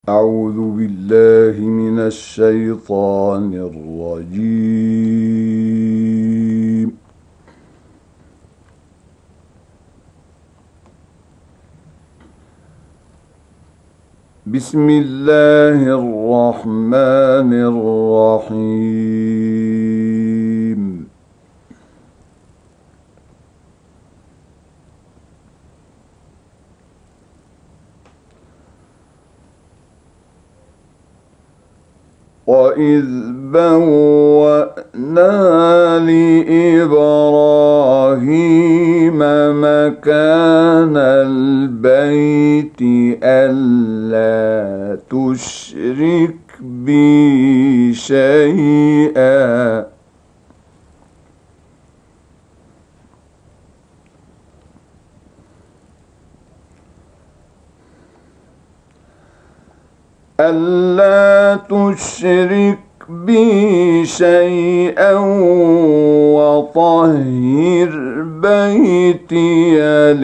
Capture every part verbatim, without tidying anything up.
أعوذ بالله من الشيطان الرجيم. بسم الله الرحمن الرحيم. وَإِذْ بَوَّأْنَا لِإِبْرَاهِيمَ مَكَانَ الْبَيْتِ أَلَّا تُشْرِكْ بِي شَيْئًا أَلَّا تُشْرِكْ بِي شَيْئًا وَطَهِّرْ بَيْتِيَ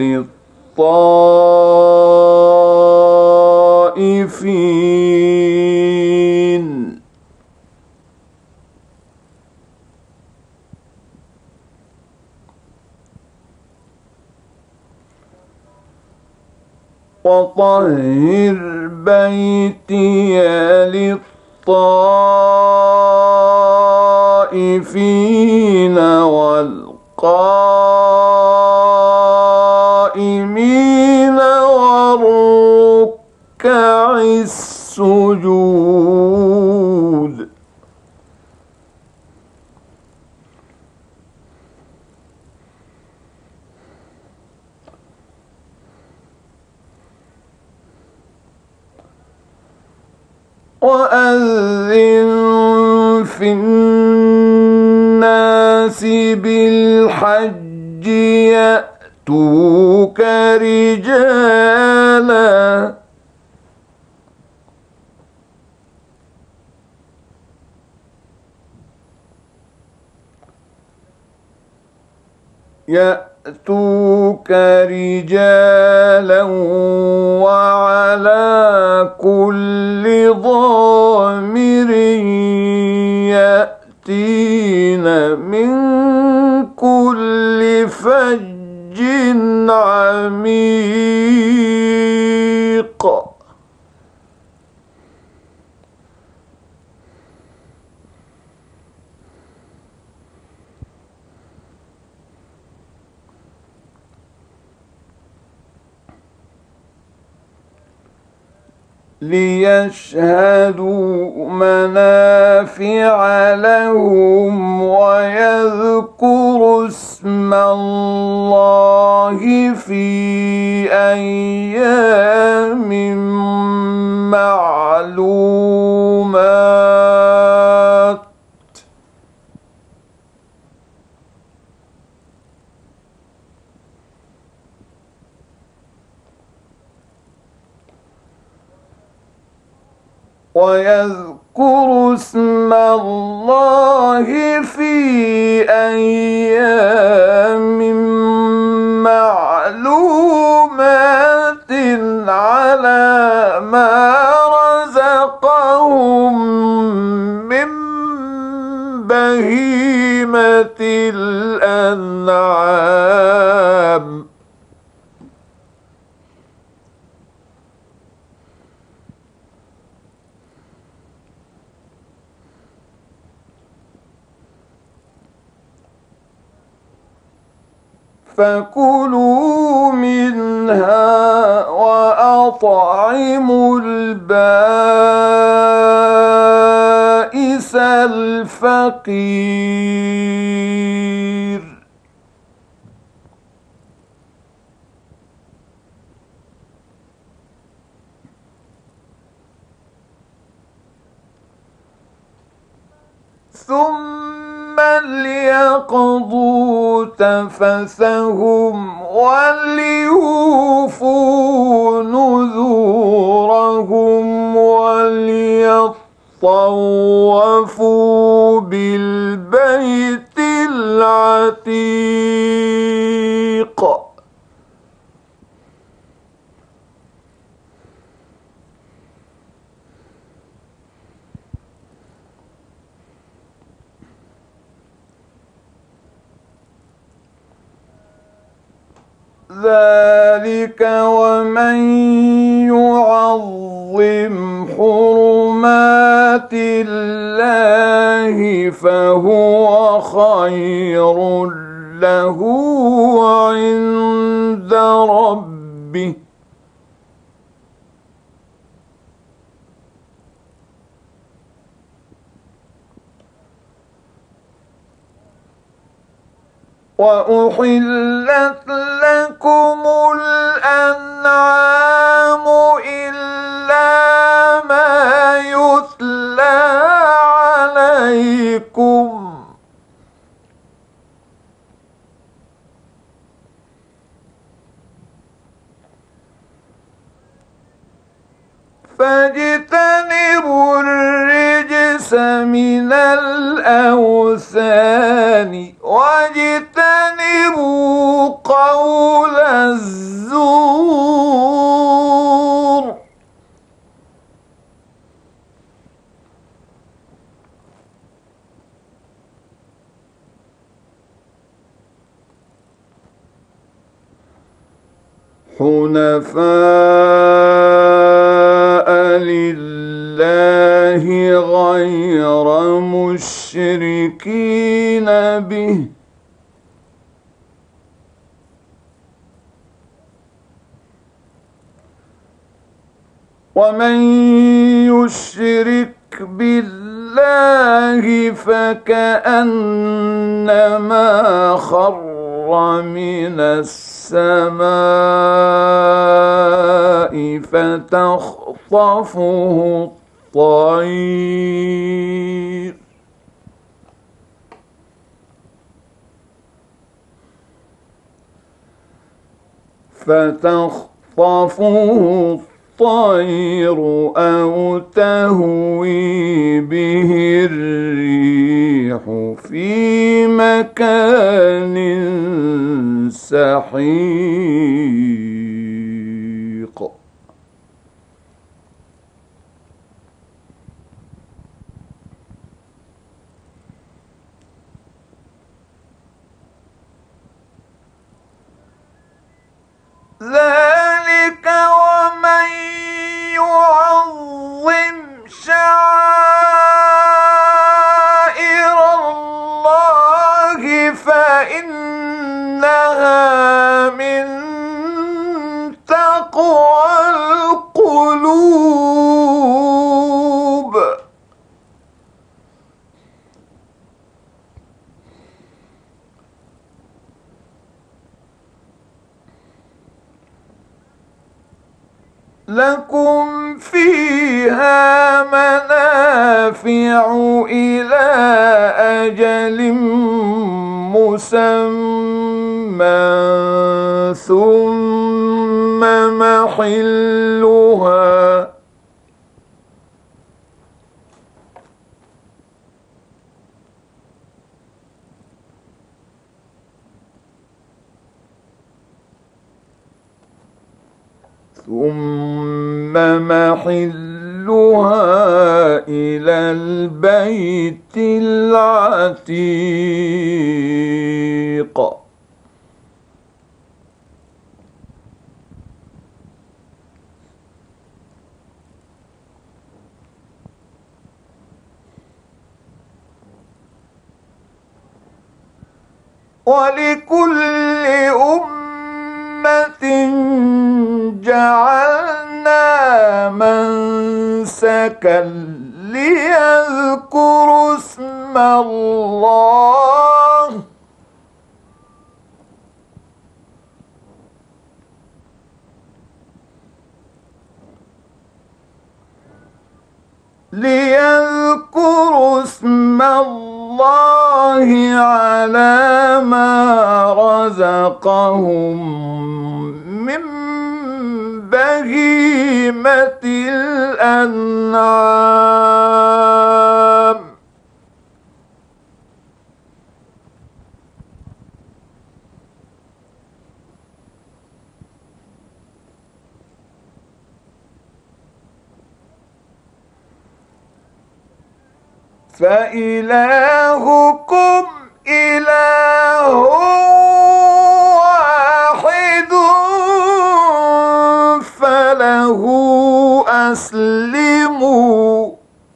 لِلطَّائِفِينَ وَطَهِّرْ بَيْتِيَ لِلطَّائِفِينَ وَالْقَائِمِينَ وَالرُّكَّعِ السُّجُودِ. وَأَذِّن فِي النَّاسِ بِالْحَجِّ يَأْتُوكَ رِجَالًا يَأْتُوكَ رِجَالًا وَعَلَى كُلِّ ضَامِرٍ يَأْتِينَ مِنْ كُلِّ فَجٍّ عَمِيقٍ. لِيَشْهَدُوا مَنَافِعَ لَهُمْ وَيَذْكُرُوا اسْمَ اللَّهِ فِي أَيَّامٍ مَّعْلُومَاتٍ. وَيَذْكُرُوا اسْمَ اللَّهِ فِي أَيَّامٍ مَّعْلُومَاتٍ عَلَىٰ مَا رَزَقَهُم مِّن بَهِيمَةِ الْأَنْعَامِ. فَكُلُوا مِنْهَا وَأَطْعِمُوا الْبَائِسَ الْفَقِيرَ. ثُمَّ لْيَقْضُوا تَفَثَهُمْ وَلْيُوفُوا نُذُورَهُمْ وَلْيَطَّوَّفُوا بِالْبَيْتِ الْعَتِيقِ. ذلك ومن يعظم حرمات الله فهو خير له عند ربه وأحلت لكم الأنعام إلا ما يتلى عليكم فاجتنبوا الرجس من الأوثان واجتنبوا قول الزور حنفاء لله غير مشركين به ومن يشرك بالله فكأنما خر من السماء فتخطفه الطير فتخطفه الطير أو تهوي به الريح في مكان سحيق ذلك ومن يعظم شعائر الله فإنها من تقوى القلوب لكم فيها منافع إلى أجل مسمى ثم محلها ثم محلها إلى البيت العتيق ولكل أمة جعلنا منسكا ليذكروا اسم الله ليذكروا اسم الله على ما رزقهم من بهيمة الأنعام فإلهكم إله واحد أسلموا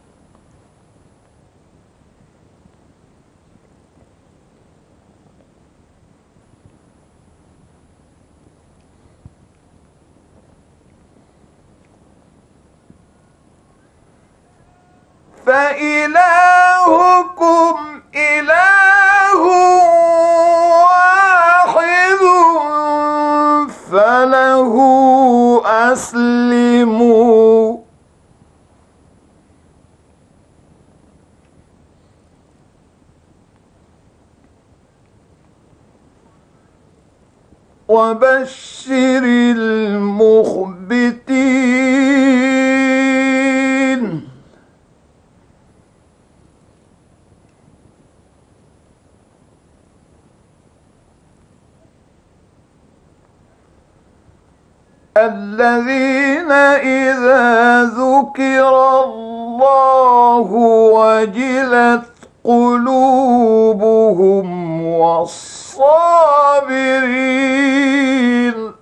فإلهكم إله واحد فله أسلموا وبشر المخبتين الذين إذا ذكر الله وجلت قلوبهم والصابرين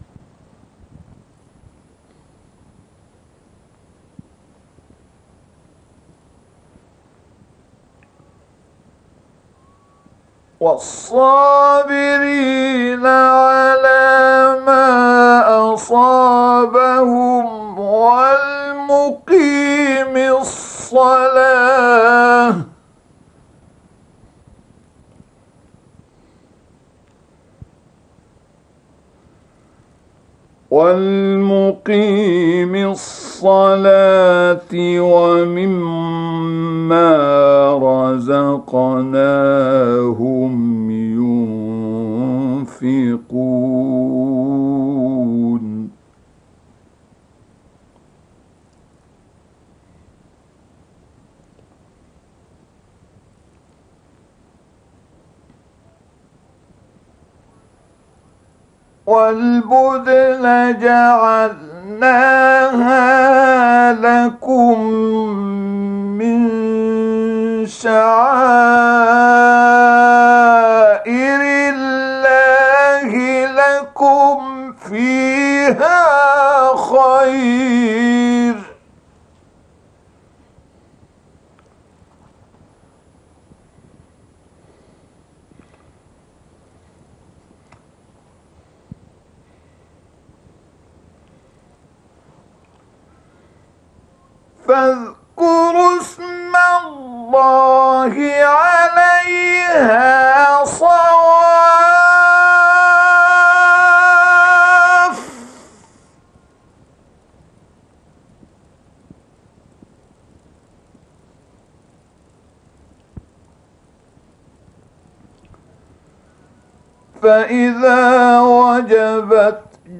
والصابرين على ما أصابهم والمقيم الصلاة والمقيم الصلاة ومما رزقناهم ينفقون والبدن جعلناها لكم من شعائر الله لكم فيها خير فاذكروا اسم الله عليها صواف فإذا وجبت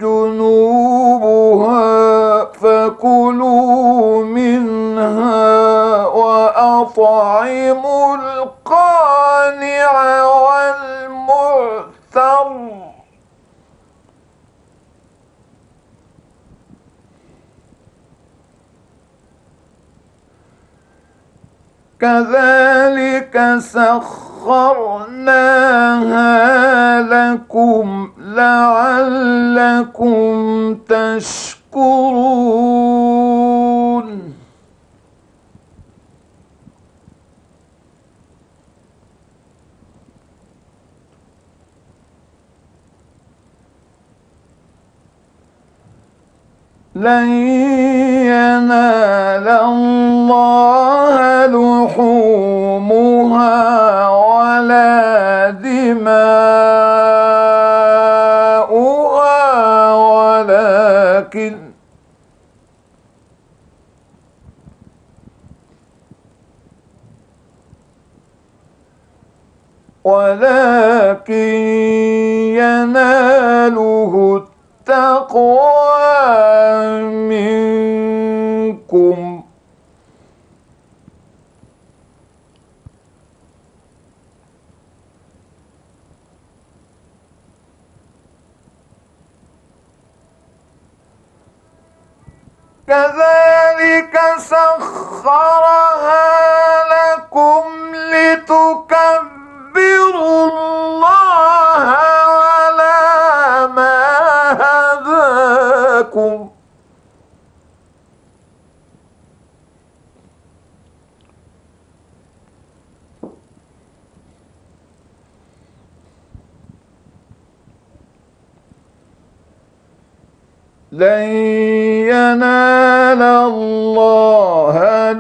جنوبها فكلوا منها وأطعموا القانع والمعتر كذلك سخرناها لكم لعلكم تشكرون لن ينال الله لحومها ولا دماؤها ولكن ولكن يناله التقوى منكم كذلك سخرها لكم لتكبروا الله على ما هداكم لن ينال الله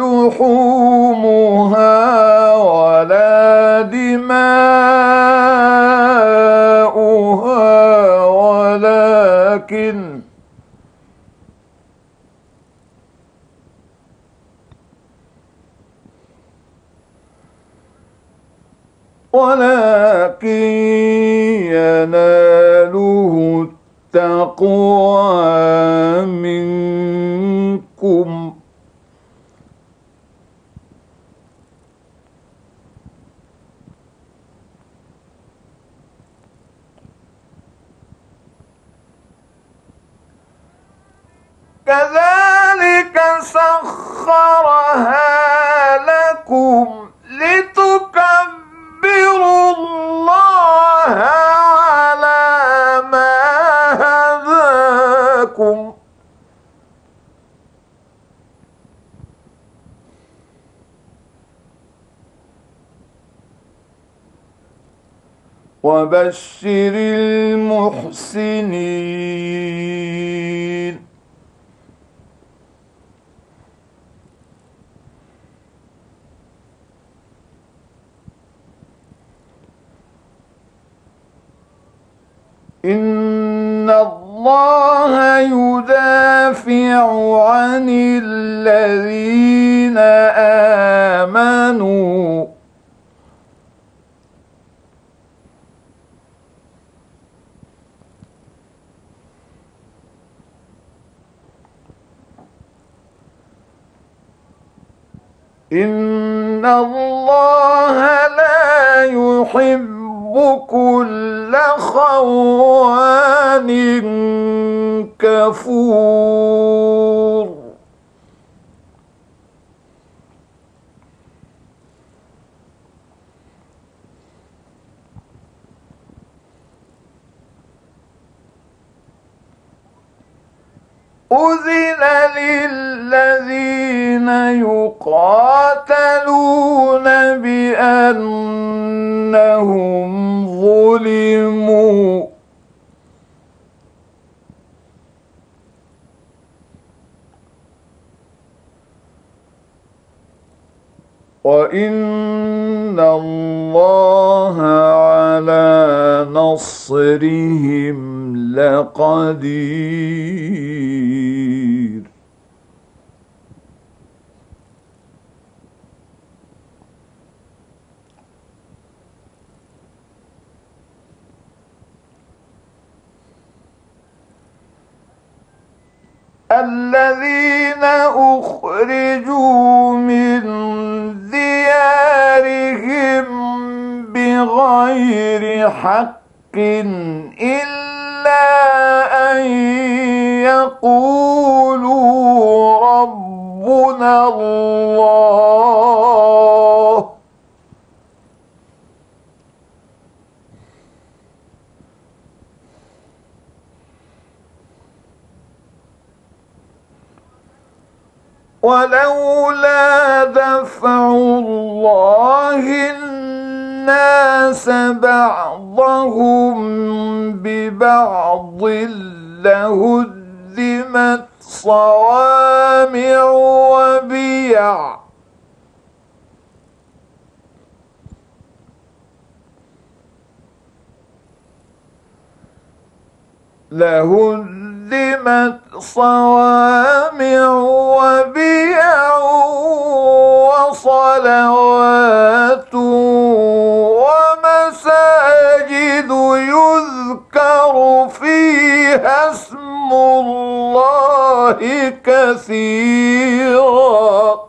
لحومها ولا دماؤها ولكن ولكن يناله التقوى منكم كذلك سخرها لكم لتكبروا الله على ما هداكم وبشر المحسنين إن الله يدافع عن الذين آمنوا إن الله لا يحب كل خوان كفور أذن للذين يقاتلون بأنهم ظلموا وإن الله على نصرهم لقدير الذين أخرجوا من ديارهم بغير حق إلا أن يقولوا ربنا الله ولولا دفع الله الناس بعضهم ببعض لهدمت صوامع وبيع لهدمت صوامع وبيع وصلوات ومساجد يذكر فيها اسم الله كثيرا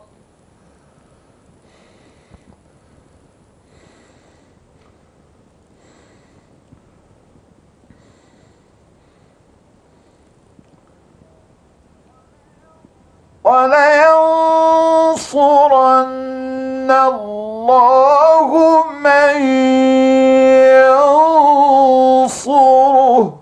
ولينصرن الله من ينصره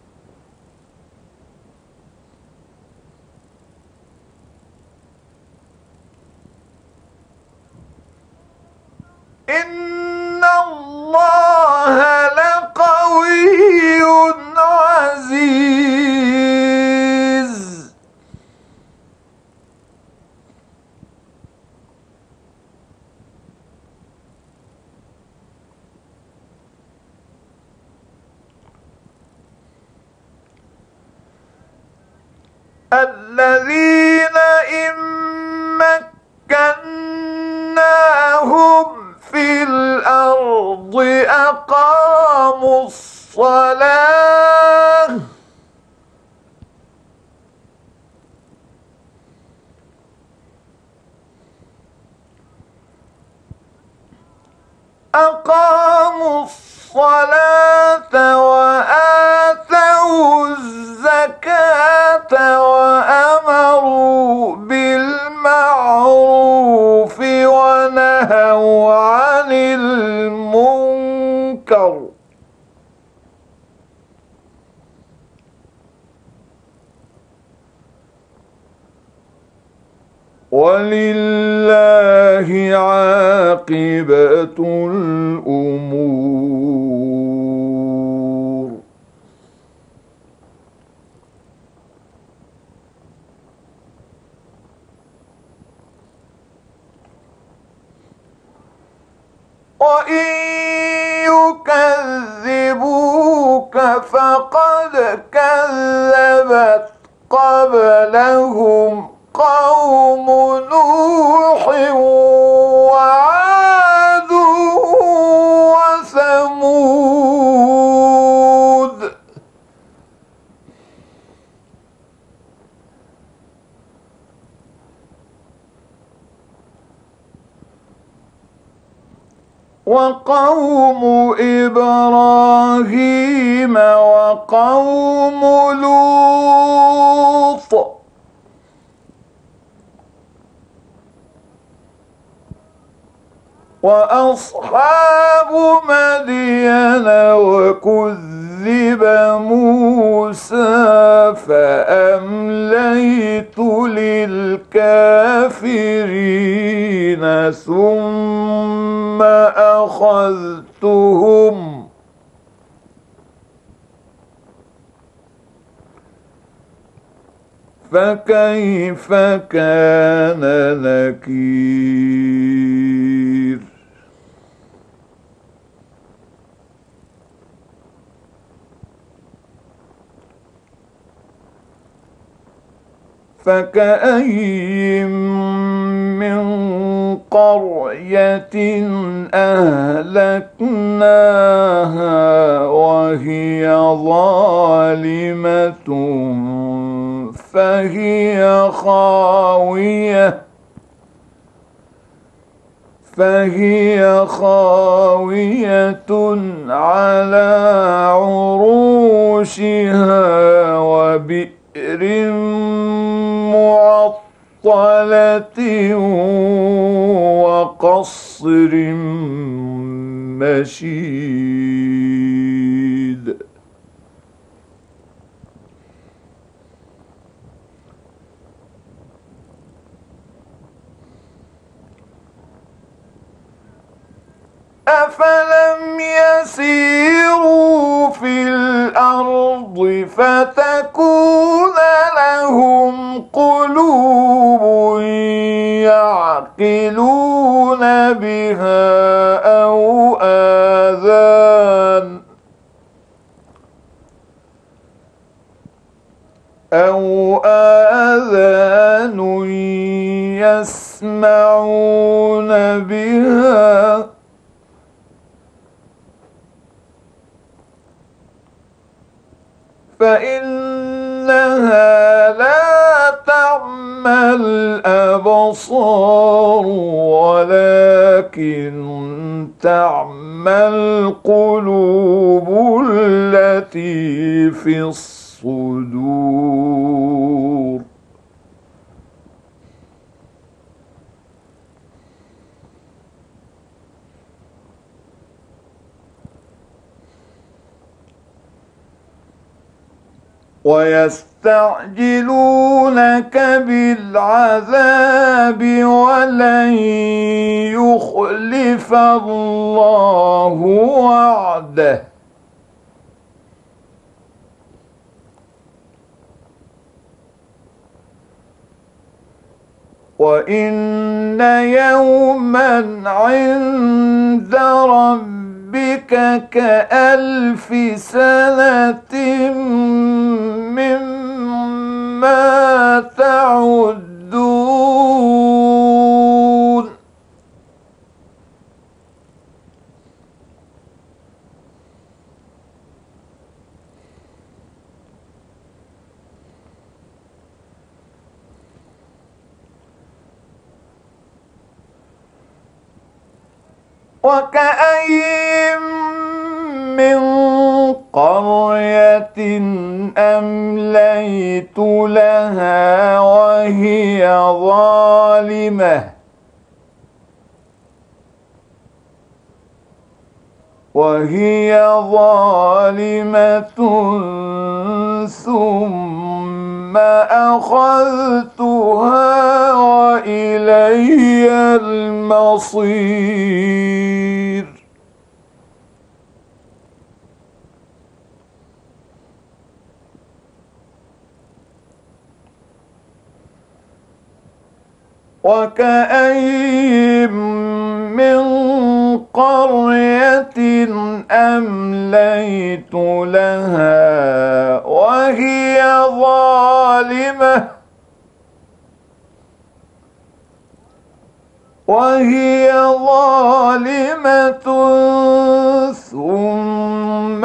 إن الله لقوي عزيز الذين إن مكناهم في الأرض أقاموا الصلاة أقاموا الصلاة وآتوا الزكاة وأمروا بالمعروف ونهوا عن المنكر ولله عاقبة الأمور. وإن يكذبوك فقد كذبت قبلهم قوم نوح وعاد وثمود وقوم إبراهيم وقوم لوط وأصحاب مدين وكذب موسى فأمليت للكافرين ثم أخذتهم فكيف كان نكير. فكأي من قرية أهلكناها وهي ظالمة فهي خاوية فهي خاوية على عروشها وبئر معطلة وقصر مشيد. أفلم يسيروا في الأرض فتكون لهم قلوب يعقلون بها أو آذان أو آذان يسمعون بها فإنها لا تعمى الأبصار ولكن تعمى القلوب التي في الصدور. ويستعجلونك بالعذاب ولن يخلف الله وعده وإن يوما عند ربك كألف سنة مما تعدون وكأين من قرية أمليت لها وهي ظالمة وهي ظالمة ثم أخذتها وإلي المصير وكأين من قرية أمليت لها وهي ظالمة وهي ظالمة ثم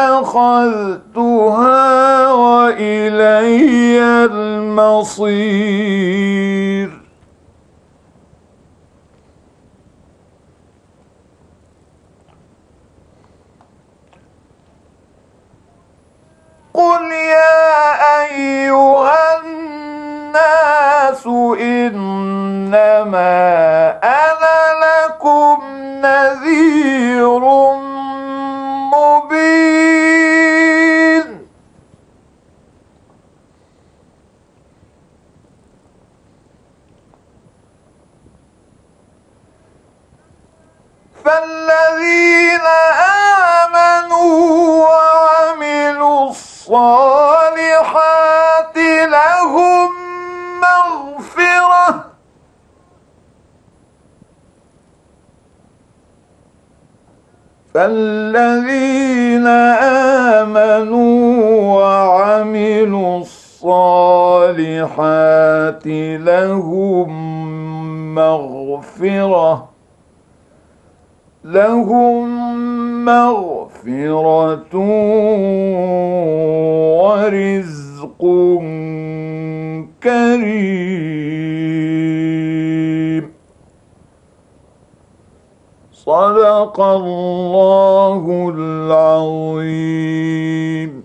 أخذتها وإلي المصير قل يا أيها الناس إنما أنا لكم نذير مبين فالذين آمنوا وعملوا الصالحات لهم مغفرة فالذين آمنوا وعملوا الصالحات لهم مغفرة لهم مغفرة ورزق كريم صدق الله العظيم.